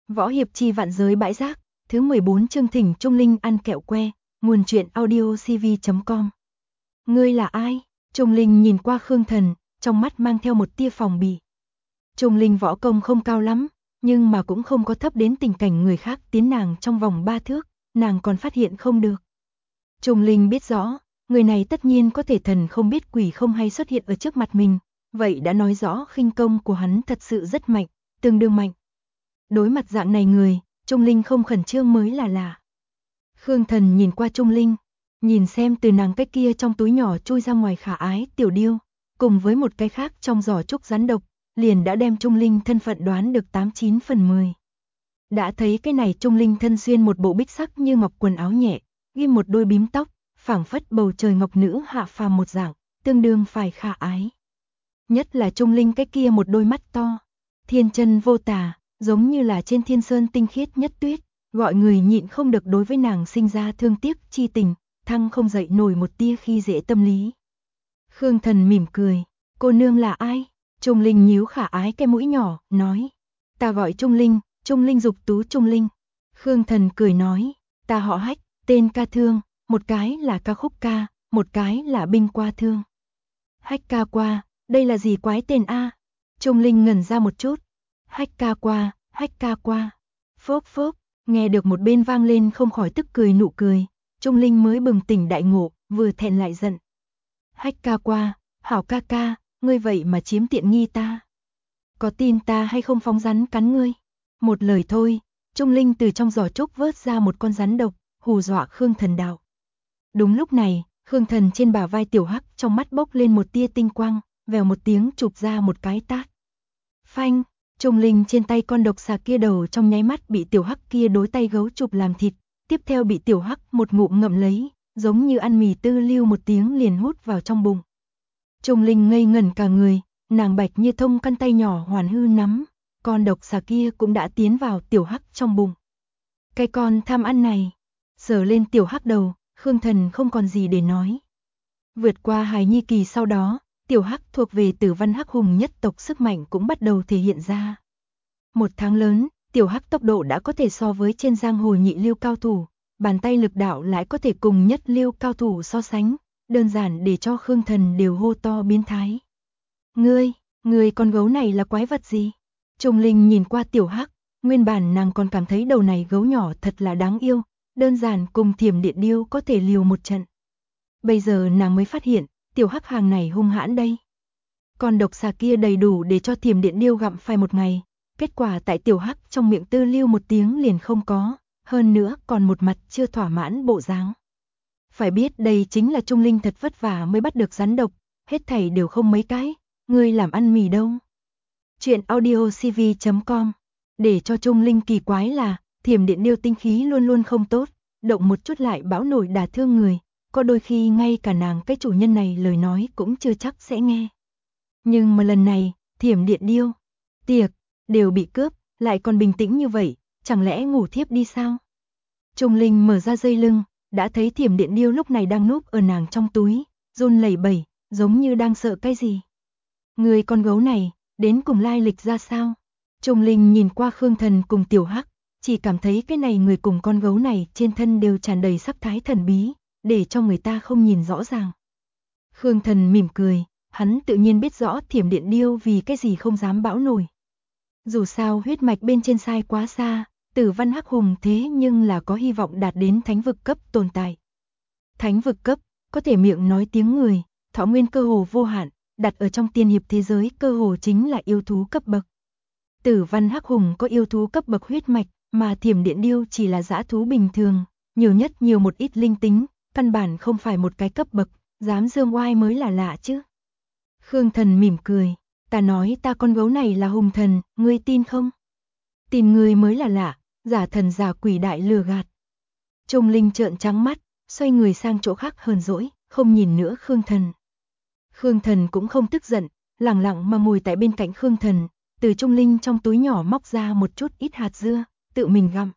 Võ hiệp chi vạn giới bãi rác, thứ 14 chương thỉnh Trung Linh ăn kẹo que, nguồn truyện audio cv.com. Ngươi là ai? Trung Linh nhìn qua Khương Thần, trong mắt mang theo một tia phòng bị. Trung Linh võ công không cao lắm, nhưng mà cũng không có thấp đến tình cảnh người khác tiến nàng trong vòng 3 thước, nàng còn phát hiện không được. Trung Linh biết rõ, người này tất nhiên có thể thần không biết quỷ không hay xuất hiện ở trước mặt mình, vậy đã nói rõ khinh công của hắn thật sự rất mạnh, tương đương mạnh. Đối mặt dạng này người, Trung Linh không khẩn trương mới là lạ. Khương Thần nhìn qua Trung Linh, nhìn xem từ nàng cái kia trong túi nhỏ chui ra ngoài khả ái tiểu điêu, cùng với một cái khác trong giỏ trúc rắn độc, liền đã đem Trung Linh thân phận đoán được 89 phần 10. Đã thấy cái này Trung Linh thân xuyên một bộ bích sắc như ngọc quần áo nhẹ, ghim một đôi bím tóc, phảng phất bầu trời ngọc nữ hạ phàm một dạng, tương đương phải khả ái. Nhất là Trung Linh cái kia một đôi mắt to, thiên chân vô tà, giống như là trên thiên sơn tinh khiết nhất tuyết, gọi người nhịn không được đối với nàng sinh ra thương tiếc chi tình, thăng không dậy nổi một tia khi dễ tâm lý. Khương Thần mỉm cười, cô nương là ai? Trung Linh nhíu khả ái cái mũi nhỏ, nói, ta gọi Trung Linh dục tú Trung Linh. Khương Thần cười nói, ta họ Hách, tên ca thương, một cái là ca khúc ca, một cái là binh qua thương. Hách ca qua, đây là gì quái tên a? Trung Linh ngẩn ra một chút. Hách ca qua. Phốc phốc, nghe được một bên vang lên không khỏi tức cười nụ cười, Trung Linh mới bừng tỉnh đại ngộ, vừa thẹn lại giận. Hách ca qua, hảo ca ca, ngươi vậy mà chiếm tiện nghi ta. Có tin ta hay không phóng rắn cắn ngươi? Một lời thôi, Trung Linh từ trong giỏ trúc vớt ra một con rắn độc, hù dọa Khương Thần đạo. Đúng lúc này, Khương Thần trên bả vai tiểu Hắc trong mắt bốc lên một tia tinh quang, vèo một tiếng chụp ra một cái tát. Phanh, Trung Linh trên tay con độc xà kia đầu trong nháy mắt bị tiểu Hắc kia đối tay gấu chụp làm thịt, tiếp theo bị tiểu Hắc một ngụm ngậm lấy, giống như ăn mì tư lưu một tiếng liền hút vào trong bụng. Trung Linh ngây ngẩn cả người, nàng bạch như thông căn tay nhỏ hoàn hư nắm, con độc xà kia cũng đã tiến vào tiểu Hắc trong bụng. Cái con tham ăn này, sờ lên tiểu Hắc đầu, Khương Thần không còn gì để nói. Vượt qua hài nhi kỳ sau đó, tiểu Hắc thuộc về Tử Văn Hắc Hùng nhất tộc sức mạnh cũng bắt đầu thể hiện ra. Một tháng lớn, tiểu Hắc tốc độ đã có thể so với trên giang hồ nhị lưu cao thủ, bàn tay lực đạo lại có thể cùng nhất lưu cao thủ so sánh, đơn giản để cho Khương Thần đều hô to biến thái. Ngươi con gấu này là quái vật gì? Trung Linh nhìn qua tiểu Hắc, nguyên bản nàng còn cảm thấy đầu này gấu nhỏ thật là đáng yêu, đơn giản cùng Thiểm Điện Điêu có thể liều một trận. Bây giờ nàng mới phát hiện, tiểu Hắc hàng này hung hãn đây. Con độc xà kia đầy đủ để cho Thiểm Điện Điêu gặm phai một ngày, kết quả tại tiểu Hắc trong miệng tư lưu một tiếng liền không có, hơn nữa còn một mặt chưa thỏa mãn bộ dáng. Phải biết đây chính là Trung Linh thật vất vả mới bắt được rắn độc, hết thảy đều không mấy cái, ngươi làm ăn mì đâu. Chuyện audio cv.com. Để cho Trung Linh kỳ quái là, Thiểm Điện Điêu tinh khí luôn luôn không tốt, động một chút lại bão nổi đả thương người, có đôi khi ngay cả nàng cái chủ nhân này lời nói cũng chưa chắc sẽ nghe. Nhưng mà lần này, Thiểm Điện Điêu, tiệc, đều bị cướp, lại còn bình tĩnh như vậy, chẳng lẽ ngủ thiếp đi sao? Trung Linh mở ra dây lưng, đã thấy Thiểm Điện Điêu lúc này đang núp ở nàng trong túi, run lẩy bẩy, giống như đang sợ cái gì. Người con gấu này, đến cùng lai lịch ra sao? Trung Linh nhìn qua Khương Thần cùng tiểu Hắc, chỉ cảm thấy cái này người cùng con gấu này trên thân đều tràn đầy sắc thái thần bí, để cho người ta không nhìn rõ ràng. Khương Thần mỉm cười, hắn tự nhiên biết rõ Thiểm Điện Điêu vì cái gì không dám bão nổi. Dù sao huyết mạch bên trên sai quá xa, Tử Văn Hắc Hùng thế nhưng là có hy vọng đạt đến thánh vực cấp tồn tại. Thánh vực cấp, có thể miệng nói tiếng người, thọ nguyên cơ hồ vô hạn, đặt ở trong tiên hiệp thế giới cơ hồ chính là yêu thú cấp bậc. Tử Văn Hắc Hùng có yêu thú cấp bậc huyết mạch, mà Thiểm Điện Điêu chỉ là dã thú bình thường, nhiều nhất nhiều một ít linh tính, căn bản không phải một cái cấp bậc, dám dương oai mới là lạ chứ. Khương Thần mỉm cười, ta nói ta con gấu này là hùng thần, ngươi tin không? Tin ngươi mới là lạ, giả thần giả quỷ đại lừa gạt. Trung Linh trợn trắng mắt, xoay người sang chỗ khác hờn dỗi, không nhìn nữa Khương Thần. Khương Thần cũng không tức giận, lẳng lặng mà ngồi tại bên cạnh Khương Thần, từ Trung Linh trong túi nhỏ móc ra một chút ít hạt dưa, tự mình gặm.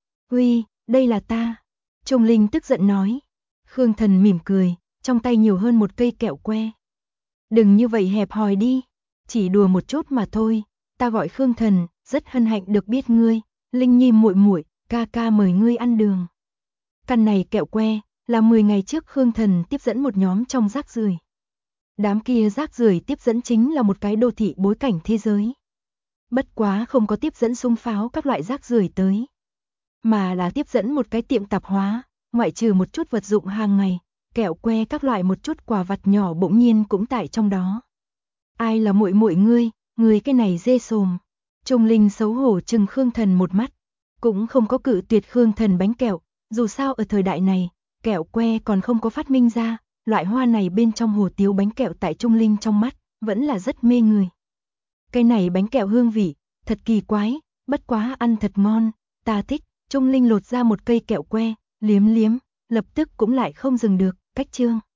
Uy, đây là ta. Trung Linh tức giận nói. Khương Thần mỉm cười, trong tay nhiều hơn một cây kẹo que. Đừng như vậy hẹp hòi đi, chỉ đùa một chút mà thôi, ta gọi Khương Thần, rất hân hạnh được biết ngươi, Linh Nhi muội muội, ca ca mời ngươi ăn đường. Căn này kẹo que là 10 ngày trước Khương Thần tiếp dẫn một nhóm trong rác rưởi. Đám kia rác rưởi tiếp dẫn chính là một cái đô thị bối cảnh thế giới. Bất quá không có tiếp dẫn súng pháo các loại rác rưởi tới, mà là tiếp dẫn một cái tiệm tạp hóa, ngoại trừ một chút vật dụng hàng ngày, kẹo que các loại một chút quà vặt nhỏ bỗng nhiên cũng tại trong đó. Ai là muội muội ngươi cái này dê sồm. Trung Linh xấu hổ chừng Khương Thần một mắt, cũng không có cự tuyệt Khương Thần bánh kẹo, dù sao ở thời đại này, kẹo que còn không có phát minh ra, loại hoa này bên trong hồ tiếu bánh kẹo tại Trung Linh trong mắt, vẫn là rất mê người. Cái này bánh kẹo hương vị, thật kỳ quái, bất quá ăn thật ngon, ta thích. Trung Linh lột ra một cây kẹo que, liếm liếm, lập tức cũng lại không dừng được, cách chương.